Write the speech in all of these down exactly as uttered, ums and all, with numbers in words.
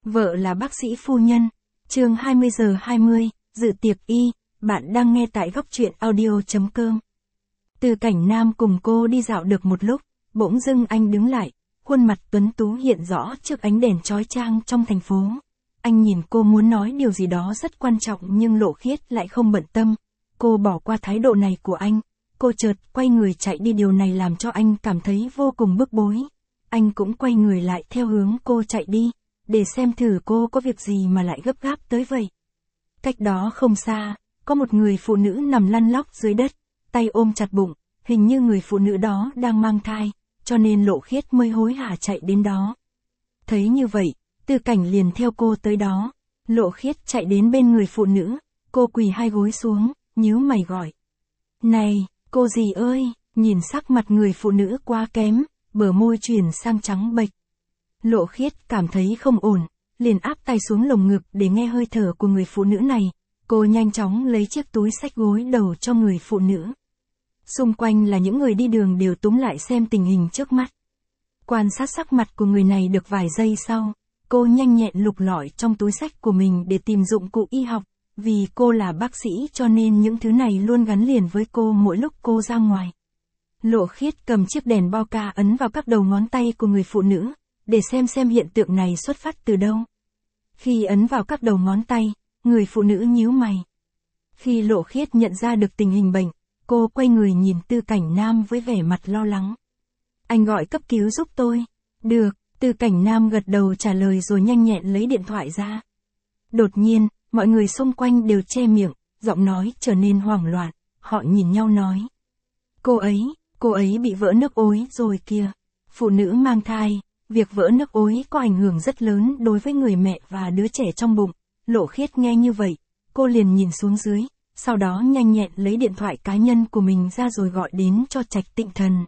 Vợ là bác sĩ phu nhân. Chương hai mươi giờ hai mươi, dự tiệc y, bạn đang nghe tại góc truyện audio chấm com. Từ Cảnh Nam cùng cô đi dạo được một lúc, bỗng dưng anh đứng lại, khuôn mặt tuấn tú hiện rõ trước ánh đèn chói chang trong thành phố. Anh nhìn cô muốn nói điều gì đó rất quan trọng nhưng Lộ Khiết lại không bận tâm. Cô bỏ qua thái độ này của anh, cô chợt quay người chạy đi, điều này làm cho anh cảm thấy vô cùng bức bối. Anh cũng quay người lại theo hướng cô chạy đi, để xem thử cô có việc gì mà lại gấp gáp tới vậy. Cách đó không xa, có một người phụ nữ nằm lăn lóc dưới đất, tay ôm chặt bụng, hình như người phụ nữ đó đang mang thai, cho nên Lộ Khiết mới hối hả chạy đến đó. Thấy như vậy, Tư Cảnh liền theo cô tới đó. Lộ Khiết chạy đến bên người phụ nữ, cô quỳ hai gối xuống, nhíu mày gọi. Này, cô dì ơi, nhìn sắc mặt người phụ nữ quá kém, bờ môi chuyển sang trắng bệch. Lộ Khiết cảm thấy không ổn, liền áp tay xuống lồng ngực để nghe hơi thở của người phụ nữ này. Cô nhanh chóng lấy chiếc túi xách gối đầu cho người phụ nữ. Xung quanh là những người đi đường đều túm lại xem tình hình trước mắt. Quan sát sắc mặt của người này được vài giây sau, cô nhanh nhẹn lục lọi trong túi xách của mình để tìm dụng cụ y học, vì cô là bác sĩ cho nên những thứ này luôn gắn liền với cô mỗi lúc cô ra ngoài. Lộ Khiết cầm chiếc đèn bao ca ấn vào các đầu ngón tay của người phụ nữ, để xem xem hiện tượng này xuất phát từ đâu. Khi ấn vào các đầu ngón tay, người phụ nữ nhíu mày. Khi Lộ Khiết nhận ra được tình hình bệnh, cô quay người nhìn Tư Cảnh Nam với vẻ mặt lo lắng. Anh gọi cấp cứu giúp tôi. Được, Tư Cảnh Nam gật đầu trả lời rồi nhanh nhẹn lấy điện thoại ra. Đột nhiên, mọi người xung quanh đều che miệng, giọng nói trở nên hoảng loạn, họ nhìn nhau nói. Cô ấy, cô ấy bị vỡ nước ối rồi kìa. Phụ nữ mang thai, việc vỡ nước ối có ảnh hưởng rất lớn đối với người mẹ và đứa trẻ trong bụng. Lộ Khiết nghe như vậy, cô liền nhìn xuống dưới, sau đó nhanh nhẹn lấy điện thoại cá nhân của mình ra rồi gọi đến cho Trạch Tịnh Thần.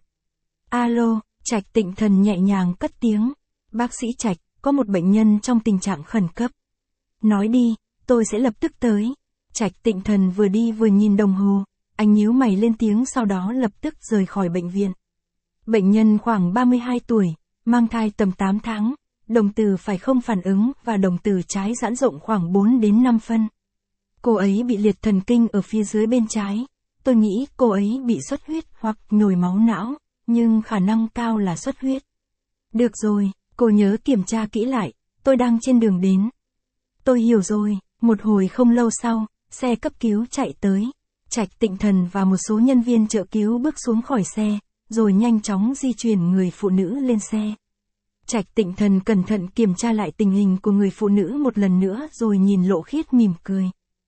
Alo, Trạch Tịnh Thần nhẹ nhàng cất tiếng. Bác sĩ Trạch, có một bệnh nhân trong tình trạng khẩn cấp. Nói đi, tôi sẽ lập tức tới. Trạch Tịnh Thần vừa đi vừa nhìn đồng hồ, anh nhíu mày lên tiếng sau đó lập tức rời khỏi bệnh viện. Bệnh nhân khoảng ba mươi hai tuổi, mang thai tầm tám tháng, đồng tử phải không phản ứng và đồng tử trái giãn rộng khoảng bốn đến năm phân. Cô ấy bị liệt thần kinh ở phía dưới bên trái. Tôi nghĩ cô ấy bị xuất huyết hoặc nhồi máu não, nhưng khả năng cao là xuất huyết. Được rồi, cô nhớ kiểm tra kỹ lại, tôi đang trên đường đến. Tôi hiểu rồi. Một hồi không lâu sau, xe cấp cứu chạy tới. Trạch Tịnh Thần và một số nhân viên trợ cứu bước xuống khỏi xe, rồi nhanh chóng di chuyển người phụ nữ lên xe. Trạch Tịnh Thần cẩn thận kiểm tra lại tình hình của người phụ nữ một lần nữa rồi nhìn Lộ Khiết mỉm cười.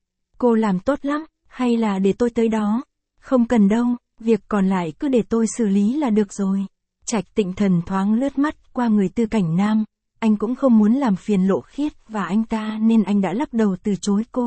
Cô làm tốt lắm, hay là để tôi tới đó? Không cần đâu, việc còn lại cứ để tôi xử lý là được rồi. Trạch Tịnh Thần thoáng lướt mắt qua người Tư Cảnh Nam, anh cũng không muốn làm phiền Lộ Khiết và anh ta nên anh đã lắc đầu từ chối cô.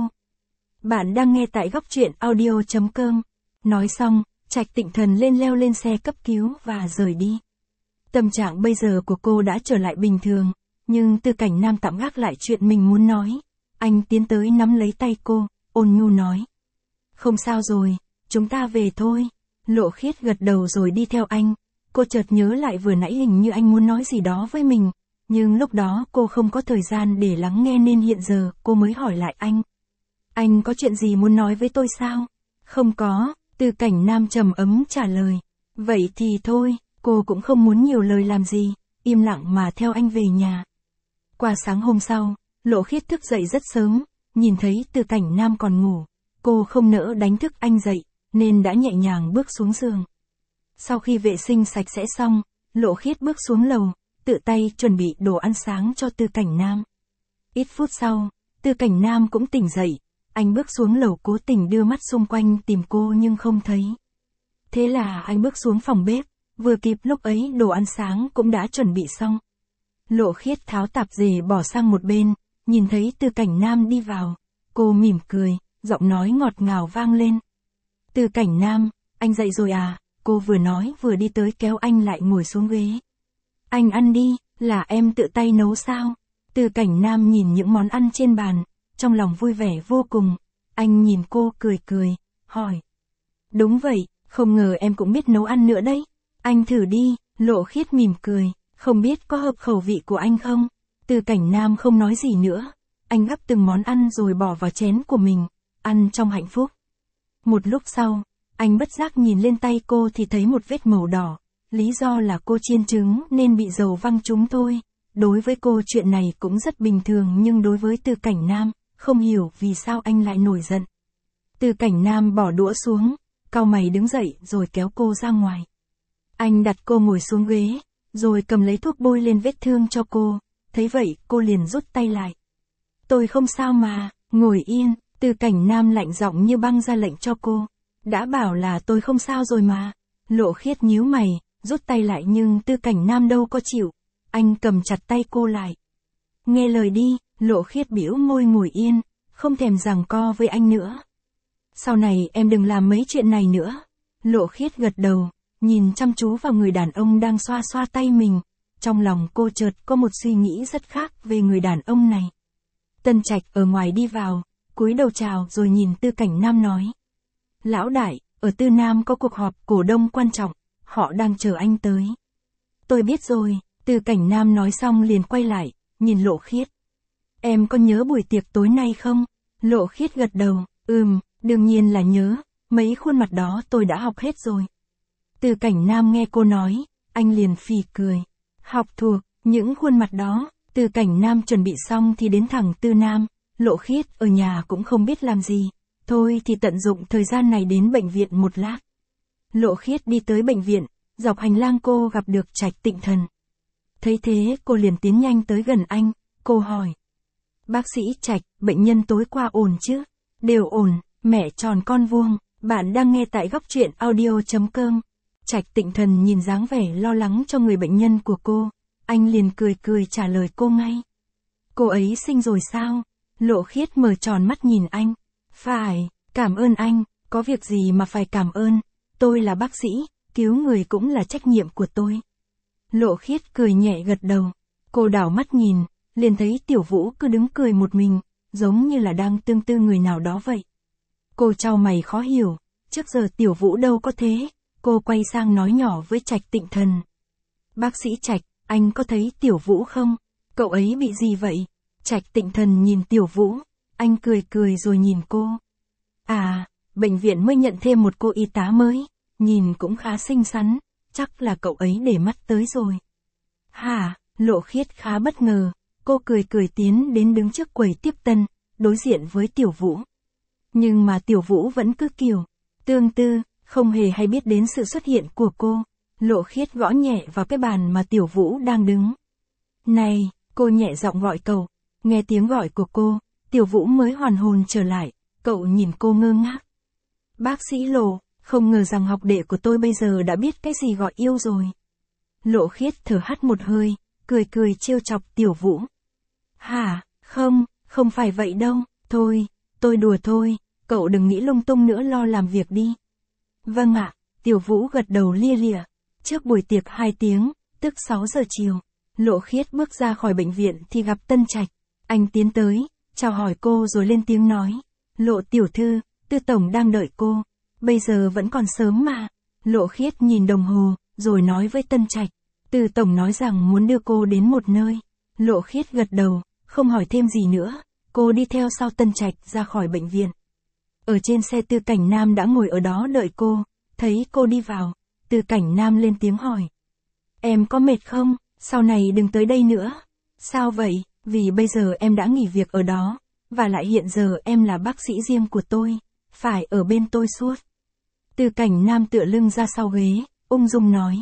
Bạn đang nghe tại góc truyện audio chấm com. Nói xong, Trạch Tịnh Thần lên leo lên xe cấp cứu và rời đi. Tâm trạng bây giờ của cô đã trở lại bình thường, nhưng Tư Cảnh Nam tạm gác lại chuyện mình muốn nói. Anh tiến tới nắm lấy tay cô, ôn nhu nói. Không sao rồi, chúng ta về thôi. Lộ Khiết gật đầu rồi đi theo anh. Cô chợt nhớ lại vừa nãy hình như anh muốn nói gì đó với mình, nhưng lúc đó cô không có thời gian để lắng nghe nên hiện giờ cô mới hỏi lại anh. Anh có chuyện gì muốn nói với tôi sao? Không có, Tư Cảnh Nam trầm ấm trả lời. Vậy thì thôi, cô cũng không muốn nhiều lời làm gì, im lặng mà theo anh về nhà. Qua sáng hôm sau, Lộ Khiết thức dậy rất sớm, nhìn thấy Tư Cảnh Nam còn ngủ. Cô không nỡ đánh thức anh dậy, nên đã nhẹ nhàng bước xuống giường. Sau khi vệ sinh sạch sẽ xong, Lộ Khiết bước xuống lầu, tự tay chuẩn bị đồ ăn sáng cho Tư Cảnh Nam. Ít phút sau, Tư Cảnh Nam cũng tỉnh dậy, anh bước xuống lầu cố tình đưa mắt xung quanh tìm cô nhưng không thấy. Thế là anh bước xuống phòng bếp, vừa kịp lúc ấy đồ ăn sáng cũng đã chuẩn bị xong. Lộ Khiết tháo tạp dề bỏ sang một bên, nhìn thấy Tư Cảnh Nam đi vào, cô mỉm cười, giọng nói ngọt ngào vang lên. Tư Cảnh Nam, anh dậy rồi à? Cô vừa nói vừa đi tới kéo anh lại ngồi xuống ghế. Anh ăn đi, là em tự tay nấu sao? Tư Cảnh Nam nhìn những món ăn trên bàn, trong lòng vui vẻ vô cùng. Anh nhìn cô cười cười, hỏi. Đúng vậy, không ngờ em cũng biết nấu ăn nữa đấy. Anh thử đi. Lộ Khiết mỉm cười, không biết có hợp khẩu vị của anh không? Tư Cảnh Nam không nói gì nữa. Anh gắp từng món ăn rồi bỏ vào chén của mình, ăn trong hạnh phúc. Một lúc sau, anh bất giác nhìn lên tay cô thì thấy một vết màu đỏ. Lý do là cô chiên trứng nên bị dầu văng trúng thôi. Đối với cô chuyện này cũng rất bình thường, nhưng đối với Tư Cảnh Nam, không hiểu vì sao anh lại nổi giận. Tư Cảnh Nam bỏ đũa xuống, cau mày đứng dậy rồi kéo cô ra ngoài. Anh đặt cô ngồi xuống ghế, rồi cầm lấy thuốc bôi lên vết thương cho cô. Thấy vậy, cô liền rút tay lại. Tôi không sao mà, ngồi yên. Tư Cảnh Nam lạnh giọng như băng ra lệnh cho cô. Đã bảo là tôi không sao rồi mà. Lộ Khiết nhíu mày, rút tay lại nhưng Tư Cảnh Nam đâu có chịu. Anh cầm chặt tay cô lại. Nghe lời đi. Lộ Khiết bĩu môi ngồi yên, không thèm giằng co với anh nữa. Sau này em đừng làm mấy chuyện này nữa. Lộ Khiết gật đầu, nhìn chăm chú vào người đàn ông đang xoa xoa tay mình. Trong lòng cô chợt có một suy nghĩ rất khác về người đàn ông này. Tân Trạch ở ngoài đi vào, cúi đầu chào rồi nhìn Tư Cảnh Nam nói. Lão đại, ở Tư Nam có cuộc họp cổ đông quan trọng, họ đang chờ anh tới. Tôi biết rồi. Tư Cảnh Nam nói xong liền quay lại, nhìn Lộ Khiết. Em có nhớ buổi tiệc tối nay không? Lộ Khiết gật đầu, ừm, đương nhiên là nhớ, mấy khuôn mặt đó tôi đã học hết rồi. Tư Cảnh Nam nghe cô nói, anh liền phì cười. Học thuộc, những khuôn mặt đó. Tư Cảnh Nam chuẩn bị xong thì đến thẳng Tư Nam. Lộ Khiết ở nhà cũng không biết làm gì. Thôi thì tận dụng thời gian này đến bệnh viện một lát. Lộ Khiết đi tới bệnh viện, dọc hành lang cô gặp được Trạch Tịnh Thần. Thấy thế cô liền tiến nhanh tới gần anh, cô hỏi. Bác sĩ Trạch, bệnh nhân tối qua ổn chứ? Đều ổn, mẹ tròn con vuông. Bạn đang nghe tại góc truyện audio chấm com. Trạch Tịnh Thần nhìn dáng vẻ lo lắng cho người bệnh nhân của cô. Anh liền cười cười trả lời cô ngay. Cô ấy sinh rồi sao? Lộ Khiết mở tròn mắt nhìn anh. Phải, cảm ơn anh, có việc gì mà phải cảm ơn. Tôi là bác sĩ, cứu người cũng là trách nhiệm của tôi. Lộ Khiết cười nhẹ gật đầu. Cô đảo mắt nhìn, liền thấy Tiểu Vũ cứ đứng cười một mình, giống như là đang tương tư người nào đó vậy. Cô chau mày khó hiểu, trước giờ Tiểu Vũ đâu có thế. Cô quay sang nói nhỏ với Trạch Tịnh Thần. Bác sĩ Trạch, anh có thấy Tiểu Vũ không? Cậu ấy bị gì vậy? Trạch Tịnh Thần nhìn Tiểu Vũ, anh cười cười rồi nhìn cô. À, bệnh viện mới nhận thêm một cô y tá mới, nhìn cũng khá xinh xắn, chắc là cậu ấy để mắt tới rồi. Hả? Lộ Khiết khá bất ngờ, cô cười cười tiến đến đứng trước quầy tiếp tân, đối diện với Tiểu Vũ. Nhưng mà Tiểu Vũ vẫn cứ kiểu tương tư, không hề hay biết đến sự xuất hiện của cô. Lộ Khiết gõ nhẹ vào cái bàn mà Tiểu Vũ đang đứng. Này, cô nhẹ giọng gọi cậu. Nghe tiếng gọi của cô, Tiểu Vũ mới hoàn hồn trở lại, cậu nhìn cô ngơ ngác. Bác sĩ Lộ, không ngờ rằng học đệ của tôi bây giờ đã biết cái gì gọi yêu rồi. Lộ Khiết thở hắt một hơi, cười cười trêu chọc Tiểu Vũ. Hả, không, không phải vậy đâu, thôi, tôi đùa thôi, cậu đừng nghĩ lung tung nữa, lo làm việc đi. Vâng ạ, Tiểu Vũ gật đầu lia lịa. Trước buổi tiệc hai tiếng, tức sáu giờ chiều, Lộ Khiết bước ra khỏi bệnh viện thì gặp Tân Trạch. Anh tiến tới, chào hỏi cô rồi lên tiếng nói. Lộ tiểu thư, Tư tổng đang đợi cô. Bây giờ vẫn còn sớm mà. Lộ Khiết nhìn đồng hồ, rồi nói với Tân Trạch. Tư tổng nói rằng muốn đưa cô đến một nơi. Lộ Khiết gật đầu, không hỏi thêm gì nữa. Cô đi theo sau Tân Trạch ra khỏi bệnh viện. Ở trên xe Tư Cảnh Nam đã ngồi ở đó đợi cô. Thấy cô đi vào, Tư Cảnh Nam lên tiếng hỏi. Em có mệt không? Sau này đừng tới đây nữa. Sao vậy? Vì bây giờ em đã nghỉ việc ở đó. Và lại hiện giờ em là bác sĩ riêng của tôi. Phải ở bên tôi suốt. Tư Cảnh Nam tựa lưng ra sau ghế, ung dung nói.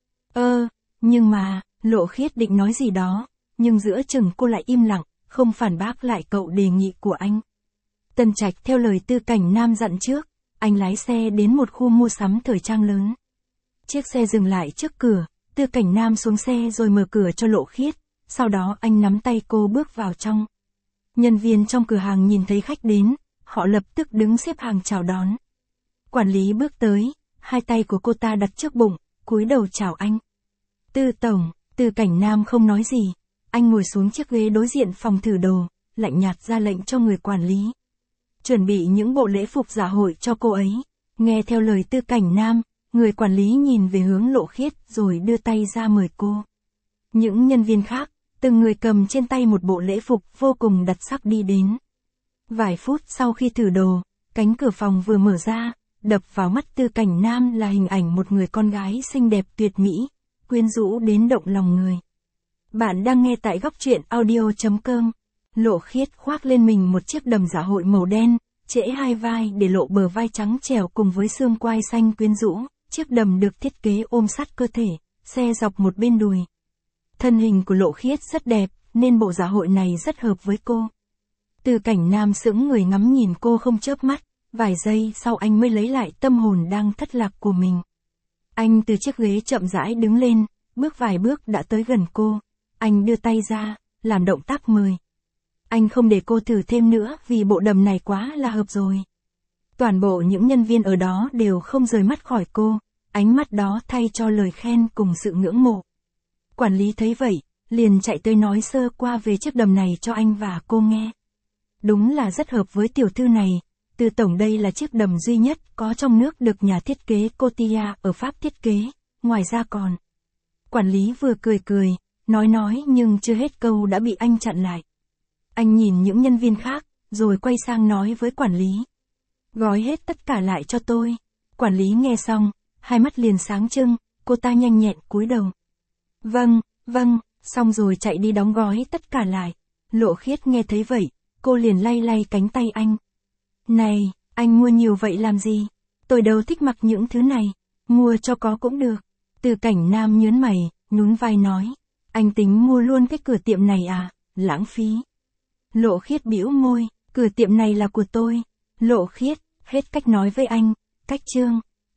Ơ, nhưng mà, Lộ Khiết định nói gì đó. Nhưng giữa chừng cô lại im lặng, không phản bác lại cậu đề nghị của anh. Tân Trạch theo lời Tư Cảnh Nam dặn trước. Anh lái xe đến một khu mua sắm thời trang lớn. Chiếc xe dừng lại trước cửa, Tư Cảnh Nam xuống xe rồi mở cửa cho Lộ Khiết, sau đó anh nắm tay cô bước vào trong. Nhân viên trong cửa hàng nhìn thấy khách đến, họ lập tức đứng xếp hàng chào đón. Quản lý bước tới, hai tay của cô ta đặt trước bụng, cúi đầu chào anh. Tư tổng, Tư Cảnh Nam không nói gì, anh ngồi xuống chiếc ghế đối diện phòng thử đồ, lạnh nhạt ra lệnh cho người quản lý. Chuẩn bị những bộ lễ phục dạ hội cho cô ấy. Nghe theo lời Tư Cảnh Nam, người quản lý nhìn về hướng Lộ Khiết rồi đưa tay ra mời cô. Những nhân viên khác, từng người cầm trên tay một bộ lễ phục vô cùng đặc sắc đi đến. Vài phút sau khi thử đồ, cánh cửa phòng vừa mở ra, đập vào mắt Tư Cảnh Nam là hình ảnh một người con gái xinh đẹp tuyệt mỹ, quyến rũ đến động lòng người. Bạn đang nghe tại góc truyện audio.com. Lộ Khiết khoác lên mình một chiếc đầm dạ hội màu đen, trễ hai vai để lộ bờ vai trắng trẻo cùng với xương quai xanh quyến rũ. Chiếc đầm được thiết kế ôm sát cơ thể, xe dọc một bên đùi. Thân hình của Lộ Khiết rất đẹp, nên bộ dạ hội này rất hợp với cô. Tư Cảnh Nam sững người ngắm nhìn cô không chớp mắt, vài giây sau anh mới lấy lại tâm hồn đang thất lạc của mình. Anh từ chiếc ghế chậm rãi đứng lên, bước vài bước đã tới gần cô. Anh đưa tay ra, làm động tác mời. Anh không để cô thử thêm nữa vì bộ đầm này quá là hợp rồi. Toàn bộ những nhân viên ở đó đều không rời mắt khỏi cô, ánh mắt đó thay cho lời khen cùng sự ngưỡng mộ. Quản lý thấy vậy, liền chạy tới nói sơ qua về chiếc đầm này cho anh và cô nghe. Đúng là rất hợp với tiểu thư này, Từ tổng đây là chiếc đầm duy nhất có trong nước được nhà thiết kế Cotia ở Pháp thiết kế, ngoài ra còn. Quản lý vừa cười cười, nói nói nhưng chưa hết câu đã bị anh chặn lại. Anh nhìn những nhân viên khác, rồi quay sang nói với quản lý. Gói hết tất cả lại cho tôi. Quản lý nghe xong, hai mắt liền sáng trưng, cô ta nhanh nhẹn cúi đầu. Vâng, vâng, xong rồi chạy đi đóng gói tất cả lại. Lộ Khiết nghe thấy vậy, cô liền lay lay cánh tay anh. Này, anh mua nhiều vậy làm gì? Tôi đâu thích mặc những thứ này, mua cho có cũng được. Tư Cảnh Nam nhớn mày, nhún vai nói. Anh tính mua luôn cái cửa tiệm này à, lãng phí. Lộ Khiết bĩu môi, cửa tiệm này là của tôi. Lộ Khiết, hết cách nói với anh, cách trương.